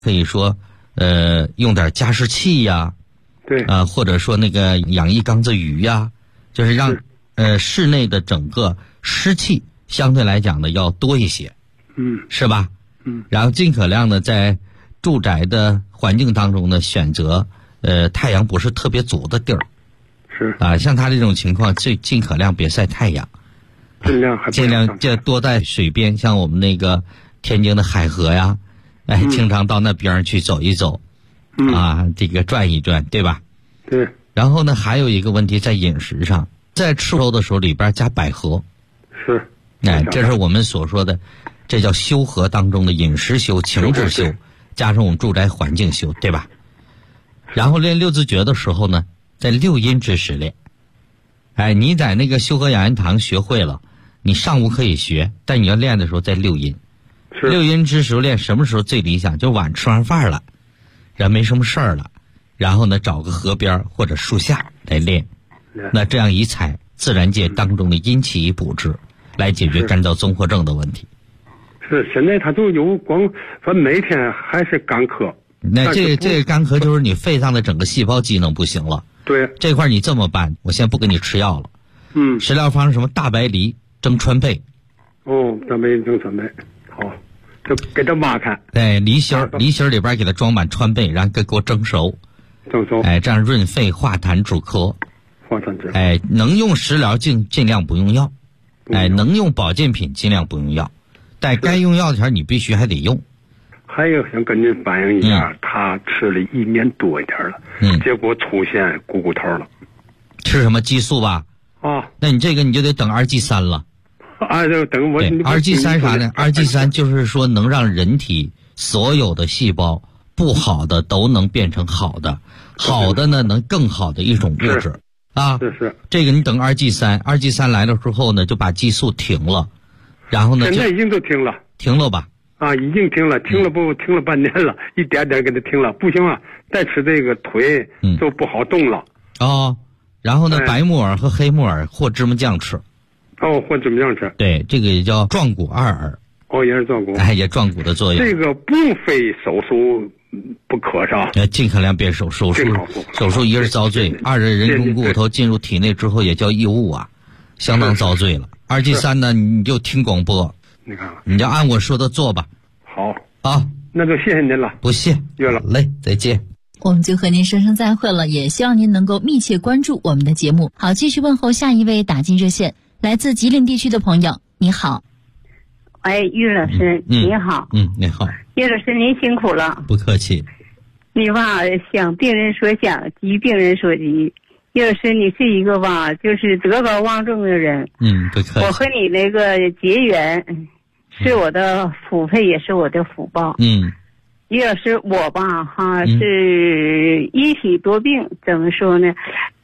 可以说用点加湿器呀， 对， 或者说那个养一缸子鱼呀，就是让室内的整个湿气相对来讲呢要多一些，是吧？然后尽可量的在住宅的环境当中呢选择太阳不是特别足的地儿， 是像他这种情况尽可量别晒太阳，尽量就多在水边，像我们那个天津的海河呀，经常到那边去走一走，这个转一转，对吧？ 对。 然后呢，还有一个问题在饮食上，在吃肉的时候里边加百合， 是， 这是我们所说的，这叫修和当中的饮食修、情志修，加上我们住宅环境修，对吧？然后练六字诀的时候呢，在六阴之时练。你在那个修和养阴堂学会了，你上午可以学，但你要练的时候在六阴。六阴之时练什么时候最理想？就晚吃完饭了，人没什么事儿了，然后呢找个河边或者树下来练。那这样一采自然界当中的阴气以补之，来解决干燥综合症的问题。 是，现在他都有反正每天还是干咳。 那这个干咳就是你肺脏的整个细胞机能不行了。 对， 这块你这么办，我先不给你吃药了。食疗方什么大白梨蒸川贝。 大白梨蒸川贝，好，就给它挖开。 对，梨心里边给它装满川贝，然后给我蒸熟。这样润肺化痰止咳。能用食疗尽量不用药。能用保健品尽量不用药。但该用药的时候你必须还得用。 还有想跟您反映一下，他吃了1年多一点了，结果出现股骨头了。 吃什么激素吧？那你这个你就得等2G3了。 就等我。 2G3啥呢？2G3就是说能让人体所有的细胞不好的都能变成好的，好的呢能更好的一种物质是。 这个你等2G3来了之后呢，就把激素停了，然后呢现在已经都停了。 停了吧？ 已经停了半年了，一点点给它停了，不行再吃这个腿就不好动了。 然后呢，白木耳和黑木耳或芝麻酱吃。 或芝麻酱吃。对， 这个也叫壮骨二耳。 也是壮骨。 也壮骨的作用。 这个不非手术不可上。 尽可量别手术一是遭罪，二是人工骨头进入体内之后也叫异物相当遭罪了。2G3呢，你就听广播。你就按我说的做吧。 好，那就谢谢您了。 不谢， 约了， 嘞，再见。 我们就和您说声再会了，也希望您能够密切关注我们的节目。好，继续问候下一位打进热线，来自吉林地区的朋友，你好。 于老师，你好。 你好。 于老师，您辛苦了。 不客气。 你想病人说想，急病人说急。于老师，你是一个就是德高望重的人。 不客气。 我和你那个结缘，是我的福分，也是我的福报。于老师，我是一体多病，怎么说呢？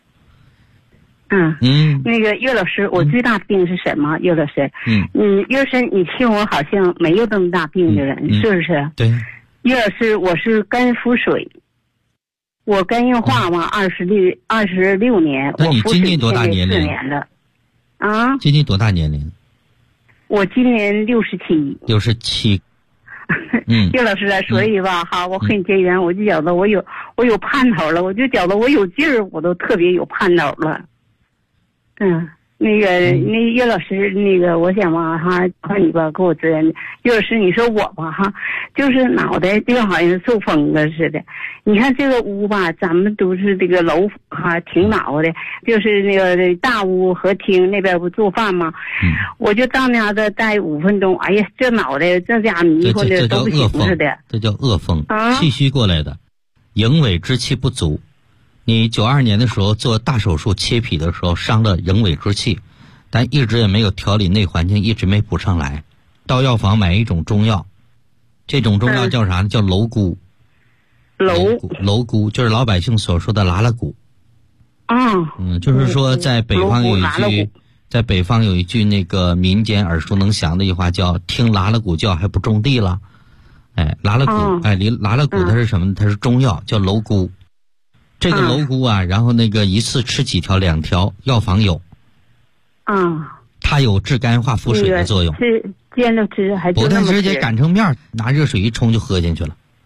那个于老师，我最大的病是什么？于老师，于老师，你听我好像没有这么大病的人，是不是？ 对。 于老师，我是肝腹水。我肝硬化26年， 那你今年多大年龄？ 4年了。 今年多大年龄？ 我今年67。 67。 于老师，所以我和你结缘，我就觉得我有盼头了，我就觉得我有劲儿，我都特别有盼头了。那于老师，我想看你给我责任。于老师，你说我就是脑袋就好像受风了似的。你看这个屋咱们都是这个楼挺恼的，就是那个大屋和厅那边不做饭吗？我就到那的待5分钟，哎呀，这脑袋这家迷糊的都不行似的。 这叫恶风，气虚过来的，营尾之气不足。你92年的时候做大手术切脾的时候伤了营尾之气，但一直也没有调理内环境，一直没补上来。到药房买一种中药，这种中药叫啥呢？叫蝼蛄。蝼蛄就是老百姓所说的拉拉骨。就是说在北方有一句那个民间耳熟能详的一句话叫听拉拉骨叫还不种地了。拉拉骨，拉拉骨它是什么？它是中药，叫蝼蛄。这个蝼蛄然后那个一次吃几条，2条，药房有。它有治肝化腹水的作用。 是煎着吃还是不，它直接擀成面，拿热水一冲就喝进去了。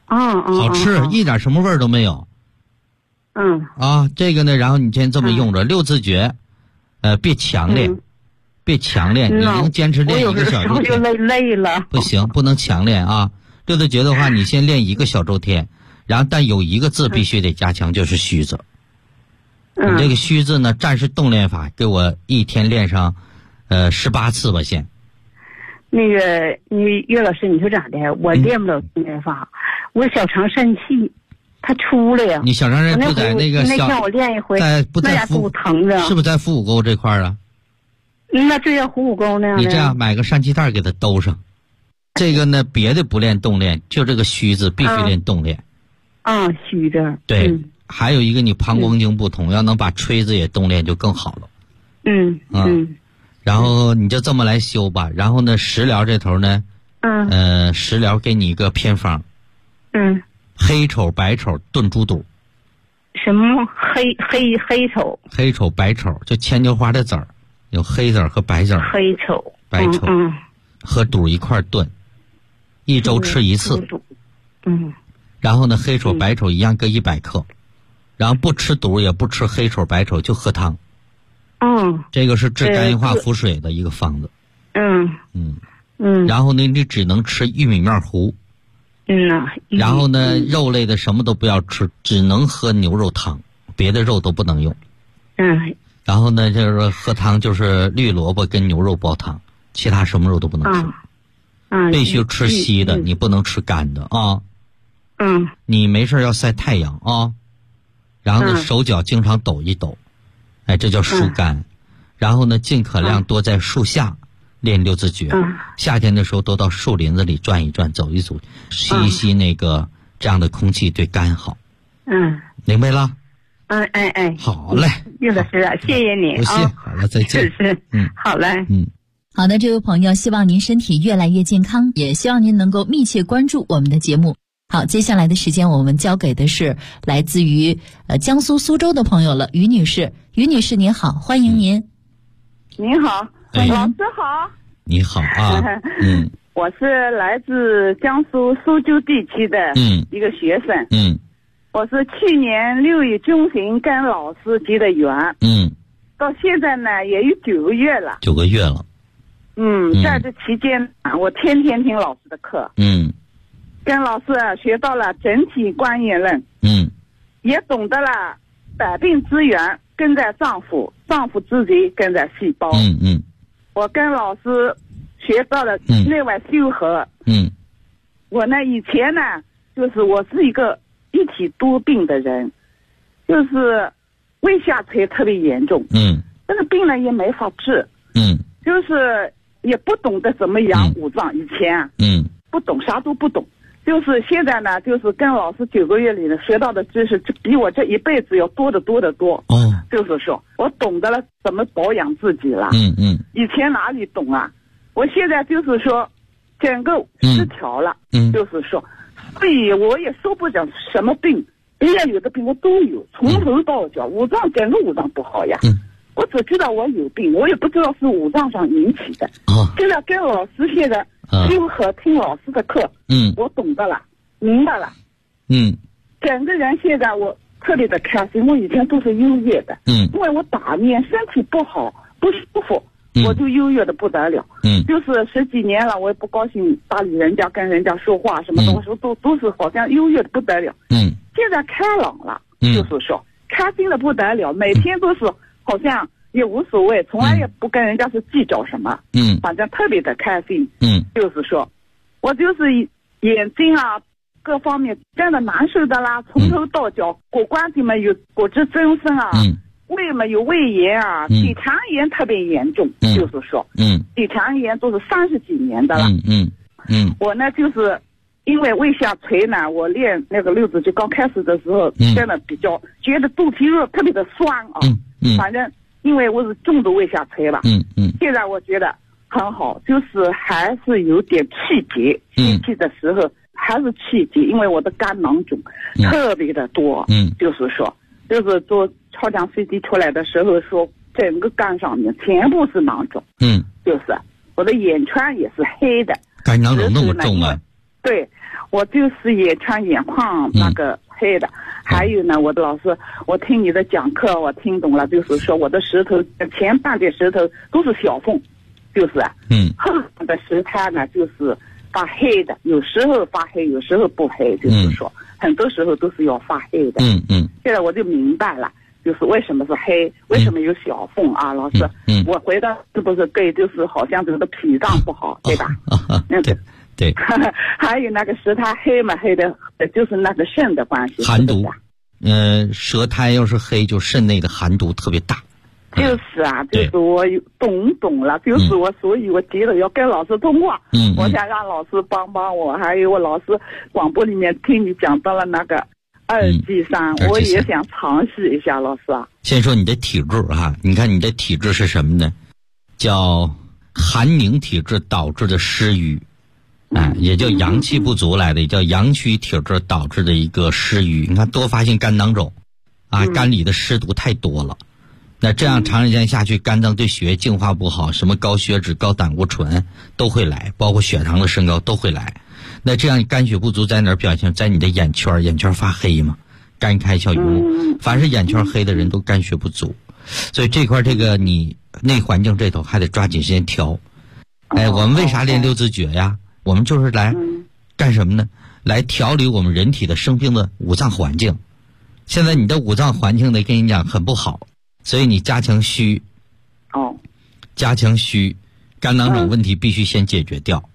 好吃，一点什么味儿都没有。这个呢，然后你先这么用着，六字诀，别强练，别强练，你能坚持练1个小周天。 我有时候就累了。 不行，不能强练啊。六字诀的话，你先练1个小周天，然后但有一个字必须得加强，就是虚字。你这个虚字呢，战士动练法，给我一天练上18次吧先。 那个岳老师，你说咋的？我练不了动练法，我小肠疝气，它出了呀。 你小肠疝不在那个那天我练一回， 不在腹疼着， 是不是在腹股沟这块啊？ 那这叫虎骨沟那样的。 你这样买个疝气袋给它兜上。这个呢，别的不练动练，就这个虚字必须练动练。 虚字。 对，还有一个你膀胱经不通，要能把吹子也动练就更好了。然后你就这么来修吧。然后呢，食疗这头呢，食疗给你一个偏方。黑丑白丑炖猪肚。 什么黑丑？ 黑丑白丑就牵牛花的籽儿，有黑籽儿和白籽儿。 黑丑白丑，和肚一块炖，1周吃1次。然后呢，黑丑白丑一样各100克，然后不吃肚也不吃黑丑白丑，就喝汤。这个是治肝硬化腹水的一个方子。然后呢，你只能吃玉米面糊。然后呢，肉类的什么都不要吃，只能喝牛肉汤，别的肉都不能用。然后呢，就是喝汤就是绿萝卜跟牛肉煲汤，其他什么肉都不能吃。必须吃稀的，你不能吃干的啊。你没事要晒太阳啊。然后呢，手脚经常抖一抖，这叫疏肝。然后呢，尽可量多在树下练六字诀。夏天的时候多到树林子里转一转，走一走，吸一吸那个这样的空气，对肝好。明白了？好嘞， 岳老师，谢谢你。 不谢，好了，再见。 是，好嘞。 好的，这位朋友，希望您身体越来越健康，也希望您能够密切关注我们的节目。好，接下来的时间我们交给的是来自于江苏苏州的朋友了，于女士。于女士您好，欢迎您。 您好，老师好。 你好啊。 我是来自江苏苏州地区的一个学生。我是去年6月中旬跟老师结的缘。到现在呢也有9个月了。 9个月了。 在这期间我天天听老师的课。跟老师学到了整体观念论。也懂得了百病之源根在脏腑，脏腑之节根在细胞。我跟老师学到了内外修和。我呢以前呢就是我是一个一体多病的人，就是胃下垂特别严重。这个病呢也没法治。就是也不懂得怎么养五脏。以前不懂，啥都不懂。就是现在呢，就是跟老师9个月里呢学到的知识，比我这一辈子要多得多得多。就是说我懂得了怎么保养自己了。以前哪里懂啊？我现在就是说整个失调了。就是说，所以我也说不讲什么病，别人有的病我都有，从头到脚整个五脏不好呀。我只知道我有病，我也不知道是五脏上引起的。现在跟老师现在修和听老师的课，我懂得了，明白了。整个人现在我特别的开心，我以前都是忧郁的。因为我打面身体不好不舒服，我就忧郁的不得了。就是10几年了，我也不高兴搭理人家，跟人家说话什么东西都是好像忧郁的不得了。现在开朗了。就是说开心的不得了，每天都是好像也无所谓，从来也不跟人家是计较什么。反正特别的开心。就是说我就是眼睛啊各方面真的难受的啦，从头到脚，骨关节嘛有骨质增生啊，胃嘛有胃炎啊，底肠炎特别严重。就是说底肠炎都是30几年的了。我呢就是因为胃下垂呢，我练那个六字诀刚开始的时候，真的比较觉得肚皮肉特别的酸啊。反正因为我是重度胃下垂了。现在我觉得很好，就是还是有点气结，吸气的时候还是气结，因为我的肝囊肿特别的多。就是说就是做超强 CT 出来的时候说整个肝上面全部是囊肿。就是我的眼圈也是黑的。 肝囊肿那么重啊？ 对， 我就是眼圈眼眶那个黑的。还有呢，我的老师，我听你的讲课，我听懂了，就是说我的舌头前半边舌头都是小缝，就是后半的舌苔呢就是发黑的，有时候发黑，有时候不黑，就是说很多时候都是要发黑的。现在我就明白了，就是为什么是黑，为什么有小缝啊，老师。我回答是不是对？就是好像这个脾脏不好，对吧？ 对。 还有那个舌苔黑嘛，黑的就是那个肾的关系， 寒毒。舌苔要是黑，就肾内的寒毒特别大。 就是啊，就是我懂了，就是我，所以我觉得要跟老师通话。我想让老师帮帮我，还有我老师广播里面听你讲到了那个2G3，我也想尝试一下，老师啊。 先说你的体质哈，你看你的体质是什么呢？叫寒凝体质导致的湿瘀。也叫阳气不足来的，也叫阳虚体质导致的一个湿瘀。你看多发性肝囊肿肝里的湿毒太多了，那这样长时间下去，肝脏对血液净化不好，什么高血脂、高胆固醇都会来，包括血糖的升高都会来。那这样肝血不足在哪儿表现？在你的眼圈发黑嘛，肝开窍痈。凡是眼圈黑的人都肝血不足，所以这块这个你内环境这头还得抓紧时间调。我们为啥练六字诀呀？我们就是来干什么呢？来调理我们人体的生病的五脏环境。现在你的五脏环境呢，跟你讲很不好，所以你加强虚。加强虚，肝囊肿问题必须先解决掉。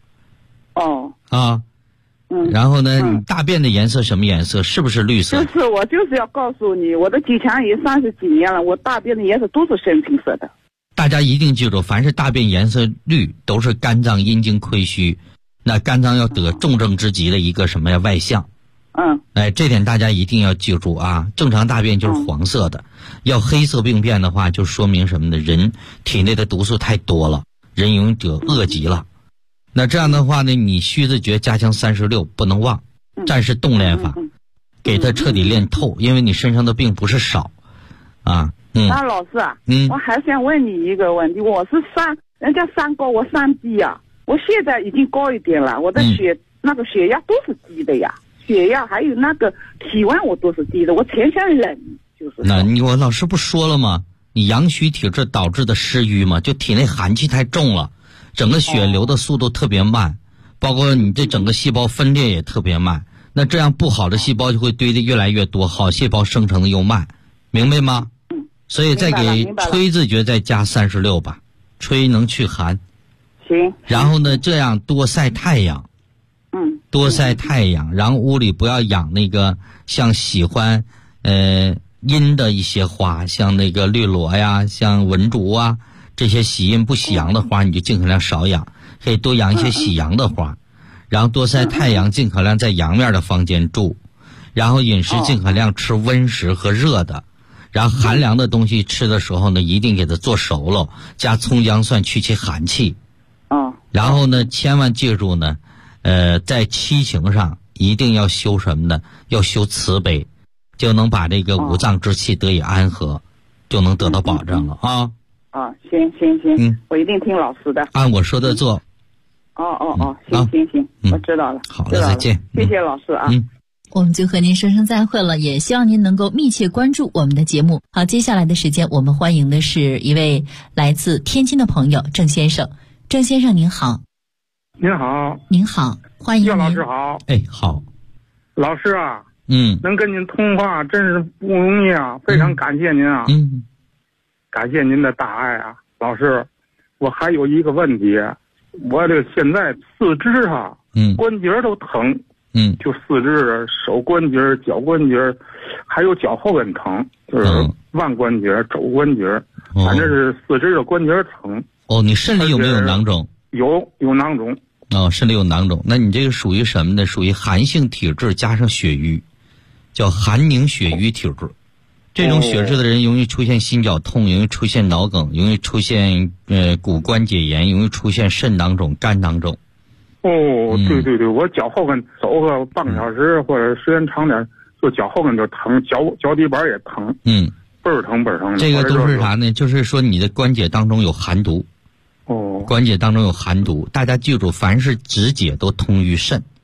然后呢，你大便的颜色什么颜色？是不是绿色？ 就是我就是要告诉你，我的体强也30几年了，我大便的颜色都是深青色的。 大家一定记住，凡是大便颜色绿，都是肝脏阴经亏虚。那肝脏要得重症之疾的一个什么呀外象？这点大家一定要记住啊！正常大便就是黄色的，要黑色病变的话，就说明什么呢？人体内的毒素太多了，人容易得恶疾了。那这样的话呢，你虚字诀加强36不能忘，战士动练法，给他彻底练透，因为你身上的病不是少那老师啊，我还想问你一个问题，我是人家3高，我3低啊。我现在已经高一点了，我的那个血压都是低的呀，血压还有那个体温我都是低的，我全身冷，就是。 那我老师不说了吗？你阳虚体质导致的湿瘀嘛，就体内寒气太重了，整个血流的速度特别慢，包括你这整个细胞分裂也特别慢。那这样不好的细胞就会堆得越来越多，好细胞生成的又慢，明白吗？所以再给吹字诀再加36吧，吹能去寒。然后呢，这样多晒太阳，多晒太阳，然后屋里不要养那个像喜欢阴的一些花，像那个绿萝呀，像文竹啊，这些喜阴不喜阳的花你就尽可量少养，可以多养一些喜阳的花，然后多晒太阳，尽可量在阳面的房间住，然后饮食尽可量吃温食和热的，然后寒凉的东西吃的时候呢，一定给它做熟了，加葱姜蒜去其寒气。然后呢，千万记住呢，在七情上一定要修什么呢？要修慈悲，就能把这个五脏之气得以安和，就能得到保障了啊！ 行，我一定听老师的， 按我说的做。 行，我知道了。 好了，再见。 谢谢老师啊。 我们就和您说声再会了，也希望您能够密切关注我们的节目。好，接下来的时间我们欢迎的是一位来自天津的朋友郑先生。郑先生您好。 您好。 您好，欢迎您。 岳老师好。 好。 老师啊，能跟您通话真是不容易啊，非常感谢您啊。感谢您的大爱啊，老师。我还有一个问题，我这现在四肢关节都疼。就四肢、手关节、脚关节，还有脚后跟疼，就是腕关节、肘关节，反正是四肢的关节疼。你肾里有没有囊肿？有囊肿。肾里有囊肿，那你这个属于什么呢？属于寒性体质加上血瘀，叫寒凝血瘀体质。这种血质的人容易出现心绞痛，容易出现脑梗，容易出现骨关节炎，容易出现肾囊肿、肝囊肿。对，我脚后跟走个半个小时或者时间长点，就脚后跟就疼，脚底板也疼。倍儿疼。这个都是啥呢？就是说你的关节当中有寒毒。关节当中有寒毒，大家记住，凡是指解都通于肾，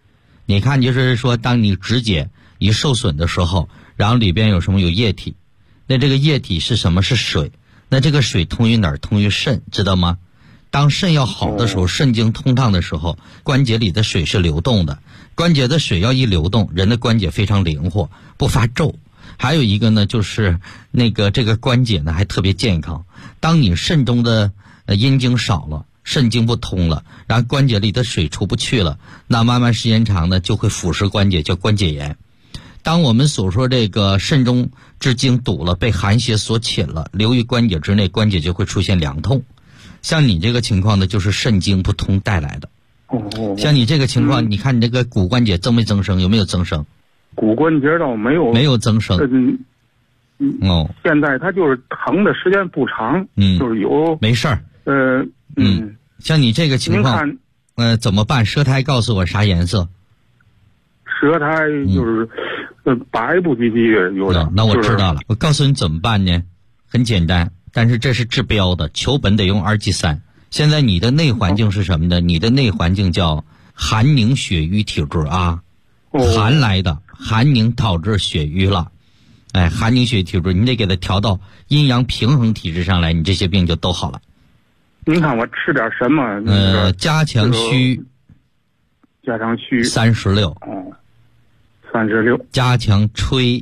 你看，就是说，当你指节一受损的时候，然后里边有什么？有液体。那这个液体是什么？是水。那这个水通于哪儿？通于肾，知道吗？当肾要好的时候，肾经通畅的时候，关节里的水是流动的。关节的水要一流动，人的关节非常灵活，不发皱。还有一个呢，就是这个关节呢还特别健康。当你肾中的阴经少了，肾经不通了，然后关节里的水出不去了，那慢慢时间长呢，就会腐蚀关节，叫关节炎。当我们所说这个肾中之经堵了，被寒邪所侵了，流于关节之内，关节就会出现凉痛。像你这个情况呢，就是肾经不通带来的。像你这个情况，你看你这个骨关节增没增生？有没有增生？ 骨关节倒没有增生。现在它就是疼的时间不长，就是有没事儿。像你这个情况，怎么办？舌苔告诉我啥颜色？ 舌苔就是白不唧唧的，有点。 那我知道了，我告诉你怎么办呢？很简单，但是这是治标的，求本得用2G3。现在你的内环境是什么呢？你的内环境叫寒凝血瘀体质啊，寒来的，寒凝导致血瘀了。寒凝血体质，你得给它调到阴阳平衡体质上来，你这些病就都好了。 您看我吃点什么？ 加强虚36。 36。 加强吹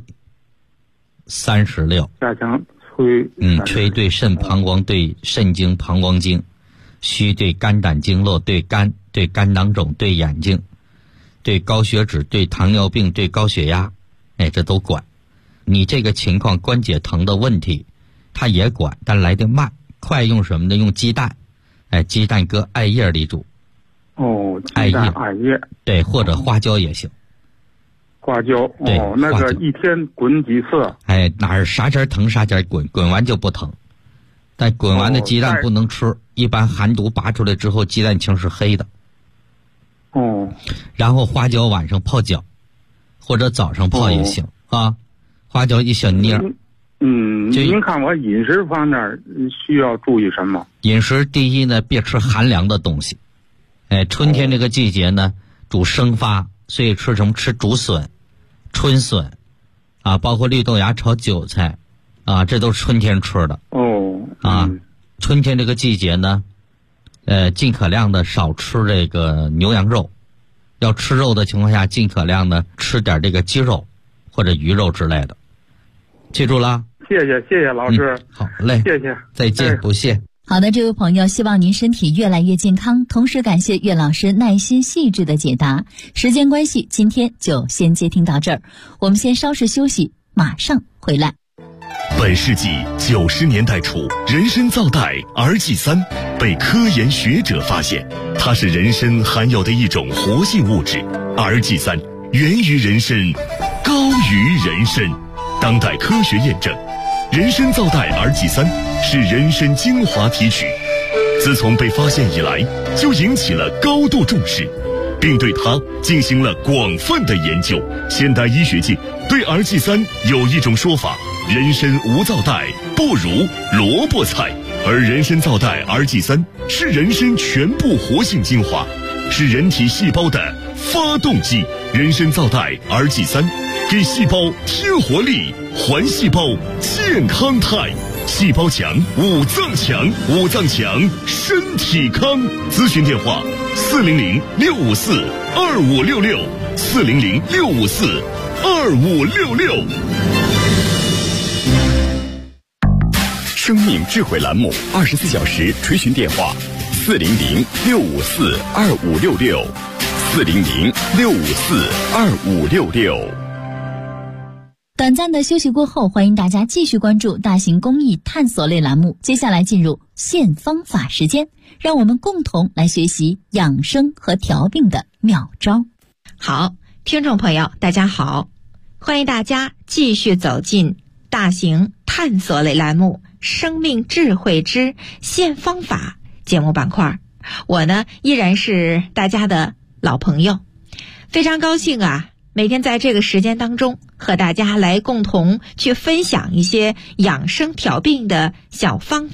36。 加强吹。 吹对肾膀胱，对肾经膀胱经；虚对肝胆经络，对肝，对肝囊肿，对眼睛，对高血脂，对糖尿病，对高血压，这都管。你这个情况关节疼的问题，它也管，但来得慢。快用什么呢？用鸡蛋，鸡蛋搁艾叶里煮。 艾叶。 对，或者花椒也行。 花椒。那个一天滚几次？ 哪儿啥点疼啥点滚，滚完就不疼。但滚完的鸡蛋不能吃，一般寒毒拔出来之后，鸡蛋清是黑的。然后花椒晚上泡脚，或者早上泡也行啊。花椒一小捏。 您看我饮食方面需要注意什么？ 饮食第一呢，别吃寒凉的东西。春天这个季节呢，主生发，所以吃什么？吃竹笋、春笋，包括绿豆芽炒韭菜，这都是春天吃的。春天这个季节呢，尽可量的少吃这个牛羊肉，要吃肉的情况下，尽可量的吃点这个鸡肉或者鱼肉之类的。记住了。 谢谢老师。 好嘞， 谢谢， 再见，不谢。 好的，这位朋友，希望您身体越来越健康，同时感谢岳老师耐心细致的解答。时间关系，今天就先接听到这儿，我们先稍事休息，马上回来。 本世纪90年代初，人参皂苷 RG3 被科研学者发现，它是人参含有的一种活性物质。RG3 源于人参，高于人参。当代科学验证，人参皂苷 RG3 是人参精华提取，自从被发现以来，就引起了高度重视，并对它进行了广泛的研究。现代医学界对 RG3 有一种说法：人参无皂苷不如萝卜菜，而人参皂苷 RG3 是人参全部活性精华，是人体细胞的发动机。人参皂苷 RG3 给细胞添活力，还细胞健康态。细胞强，五脏强，五脏强，身体康。咨询电话：400-654-2566，400-654-2566。生命智慧栏目24小时垂询电话：400-654-2566，400-654-2566。 短暂的休息过后，欢迎大家继续关注大型公益探索类栏目。接下来进入现方法时间，让我们共同来学习养生和调病的妙招。 好，听众朋友大家好，欢迎大家继续走进大型探索类栏目生命智慧之现方法节目板块。我呢依然是大家的老朋友，非常高兴每天在这个时间当中和大家来共同去分享一些养生调病的小方法、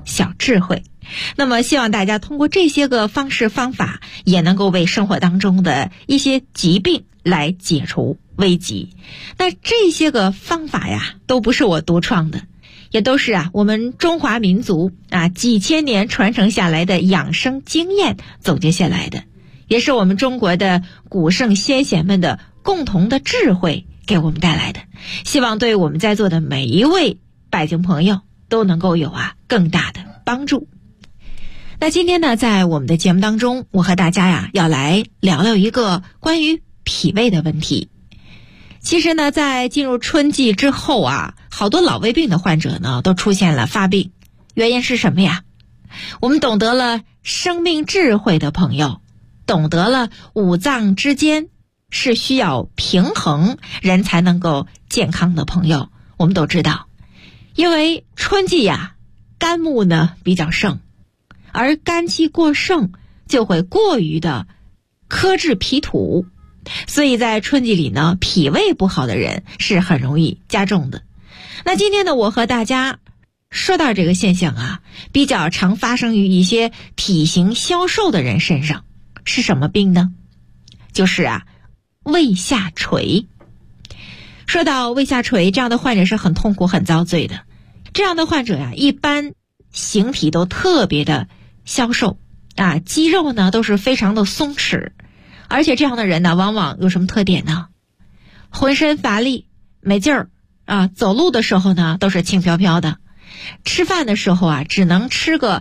小智慧。那么希望大家通过这些个方式方法，也能够为生活当中的一些疾病来解除危机。那这些个方法呀，都不是我独创的，也都是我们中华民族几千年传承下来的养生经验总结下来的，也是我们中国的古圣先贤们的共同的智慧给我们带来的。希望对我们在座的每一位百姓朋友都能够有更大的帮助。那今天呢，在我们的节目当中，我和大家要来聊聊一个关于脾胃的问题。其实呢，在进入春季之后好多老胃病的患者呢都出现了发病，原因是什么呀？我们懂得了生命智慧的朋友，懂得了五脏之间是需要平衡人才能够健康的朋友，我们都知道，因为春季肝木呢比较盛，而肝气过盛就会过于的克制脾土，所以在春季里呢，脾胃不好的人是很容易加重的。那今天呢，我和大家说到这个现象比较常发生于一些体型消瘦的人身上，是什么病呢？就是胃下垂。说到胃下垂，这样的患者是很痛苦很遭罪的。这样的患者一般形体都特别的消瘦肌肉呢都是非常的松弛，而且这样的人呢往往有什么特点呢？浑身乏力没劲儿走路的时候呢都是轻飘飘的，吃饭的时候只能吃个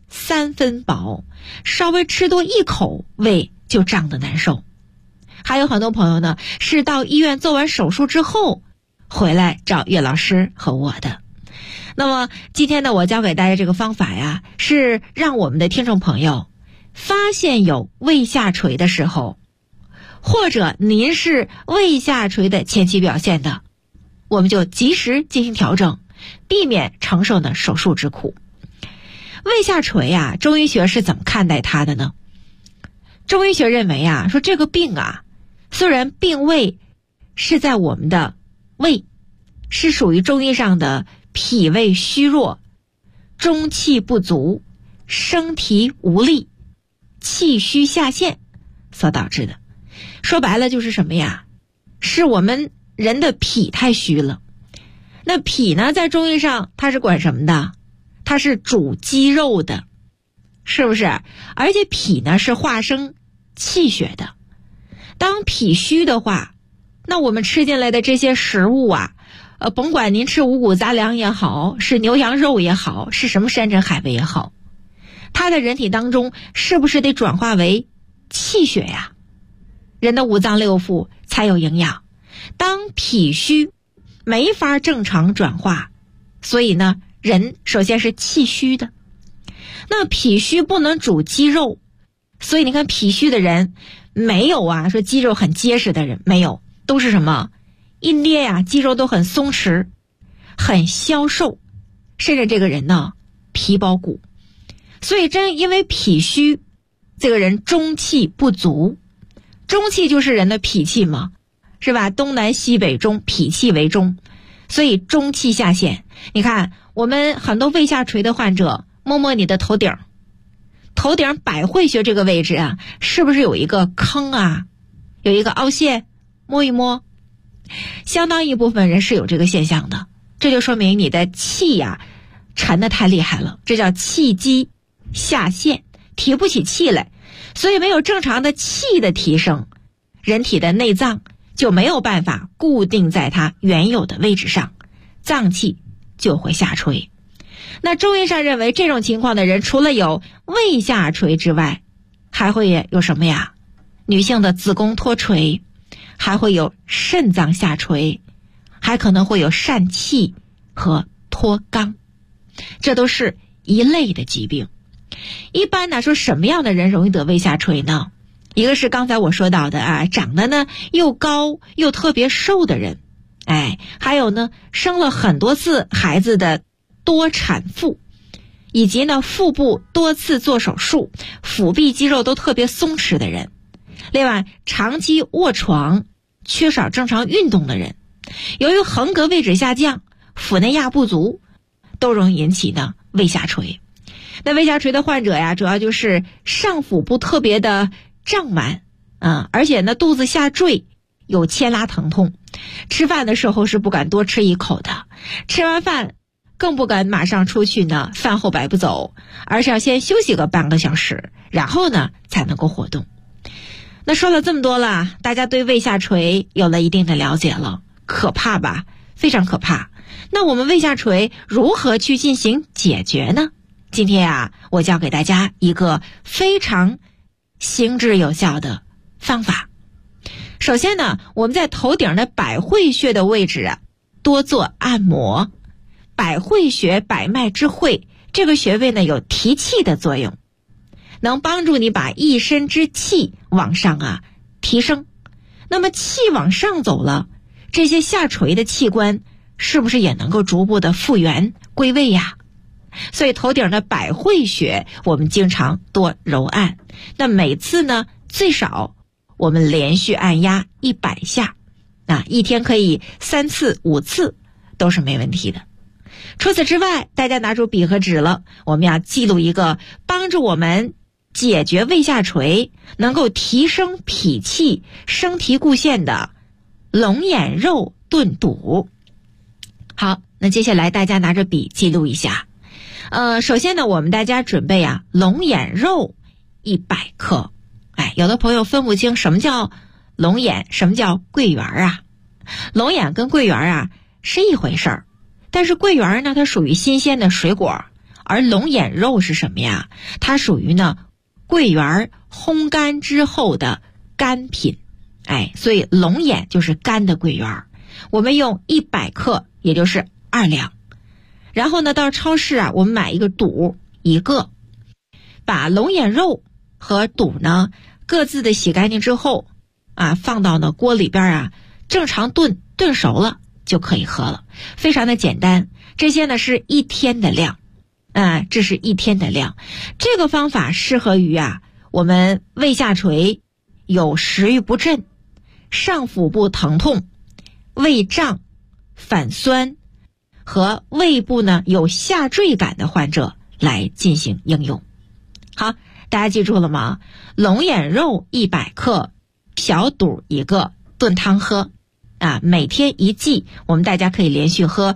3分饱，稍微吃多一口胃就胀得难受。还有很多朋友呢是到医院做完手术之后回来找岳老师和我的。那么今天呢，我教给大家这个方法是让我们的听众朋友发现有胃下垂的时候，或者您是胃下垂的前期表现的，我们就及时进行调整，避免承受呢手术之苦。胃下垂中医学是怎么看待它的呢？中医学认为说这个病虽然病位是在我们的胃，是属于中医上的脾胃虚弱、中气不足、生提无力、气虚下陷所导致的。说白了就是什么呀？是我们人的脾太虚了。那脾呢，在中医上它是管什么的？它是主肌肉的，是不是？而且脾呢是化生气血的。当脾虚的话，那我们吃进来的这些食物甭管您吃五谷杂粮也好，是牛羊肉也好，是什么山珍海味也好，它的人体当中是不是得转化为气血呀？人的五脏六腑才有营养。当脾虚没法正常转化，所以呢，人首先是气虚的。那脾虚不能主肌肉，所以你看脾虚的人没有说肌肉很结实的人，没有，都是什么？一捏肌肉都很松弛，很消瘦，甚至这个人呢皮包骨。所以正因为脾虚，这个人中气不足。中气就是人的脾气嘛，是吧？东南西北中，脾气为中，所以中气下陷。你看我们很多胃下垂的患者，摸摸你的头顶百会穴这个位置是不是有一个坑有一个凹陷？摸一摸，相当一部分人是有这个现象的。这就说明你的气沉得太厉害了，这叫气机下陷，提不起气来。所以没有正常的气的提升，人体的内脏就没有办法固定在它原有的位置上，脏器就会下垂。那中医上认为这种情况的人，除了有胃下垂之外，还会有什么呀？女性的子宫脱垂，还会有肾脏下垂，还可能会有疝气和脱肛，这都是一类的疾病。一般说什么样的人容易得胃下垂呢？一个是刚才我说到的长得呢又高又特别瘦的人，还有呢生了很多次孩子的多产妇，以及呢腹部多次做手术，腹壁肌肉都特别松弛的人，另外长期卧床缺少正常运动的人，由于横膈位置下降，腹内压不足，都容易引起呢胃下垂。 那胃下垂的患者呀，主要就是上腹部特别的胀满而且呢肚子下坠，有牵拉疼痛，吃饭的时候是不敢多吃一口的，吃完饭更不敢马上出去呢，饭后百步走，而是要先休息个半个小时，然后呢才能够活动。那说了这么多了，大家对胃下垂有了一定的了解了，可怕吧？非常可怕。那我们胃下垂如何去进行解决呢？今天我教给大家一个非常行之有效的方法。首先呢，我们在头顶的百会穴的位置多做按摩。百会穴，百脉之会，这个穴位呢有提气的作用，能帮助你把一身之气往上提升。那么气往上走了，这些下垂的器官是不是也能够逐步的复原归位呀？所以头顶的百会穴我们经常多揉按，那每次呢最少我们连续按压100下，一天可以3次5次都是没问题的。除此之外，大家拿出笔和纸了，我们要记录一个帮助我们解决胃下垂，能够提升脾气、升提固腺的龙眼肉炖肚。好，那接下来大家拿着笔记录一下。首先呢，我们大家准备龙眼肉100克。有的朋友分不清什么叫龙眼，什么叫桂圆龙眼跟桂圆是一回事儿，但是桂圆呢，它属于新鲜的水果，而龙眼肉是什么呀？它属于呢桂圆烘干之后的干品。所以龙眼就是干的桂圆。我们用100克，也就是2两。然后呢，到超市我们买一个肚1个，把龙眼肉和肚呢各自的洗干净之后放到呢锅里边正常炖熟了就可以喝了，非常的简单。这些呢是1天的量，这是1天的量。这个方法适合于我们胃下垂、有食欲不振、上腹部疼痛、胃胀、反酸和胃部呢有下坠感的患者来进行应用。好，大家记住了吗？龙眼肉100克，小肚1个，炖汤喝每天1剂，我们大家可以连续喝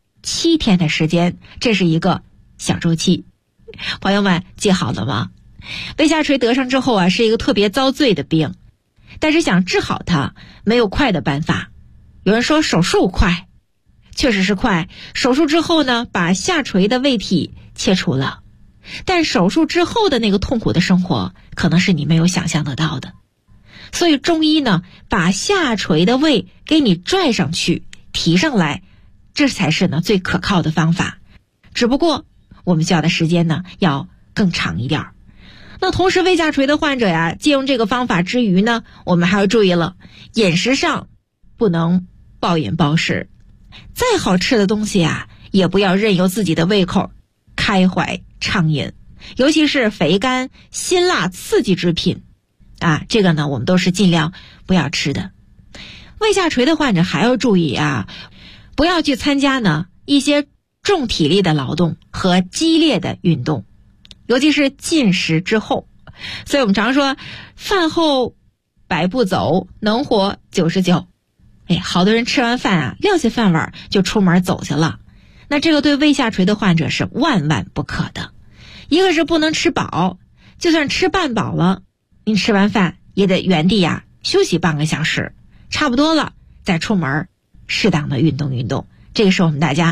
7天的时间，这是一个小周期。朋友们记好了吗？胃下垂得上之后是一个特别遭罪的病，但是想治好它没有快的办法。有人说手术快，确实是快，手术之后呢把下垂的胃体切除了，但手术之后的那个痛苦的生活可能是你没有想象得到的。所以中医呢把下垂的胃给你拽上去提上来，这才是呢最可靠的方法，只不过我们需要的时间呢要更长一点。那同时胃下垂的患者借用这个方法之余呢，我们还要注意了，饮食上不能暴饮暴食，再好吃的东西也不要任由自己的胃口开怀畅饮，尤其是肥甘辛辣刺激之品这个呢我们都是尽量不要吃的。胃下垂的患者还要注意不要去参加呢一些重体力的劳动和激烈的运动，尤其是进食之后。所以我们常说饭后百步走，能活99。好多人吃完饭撂下饭碗就出门走去了，那这个对胃下垂的患者是万万不可的。一个是不能吃饱，就算吃半饱了，您吃完饭也得原地休息半个小时，差不多了再出门适当的运动运动，这个是我们大家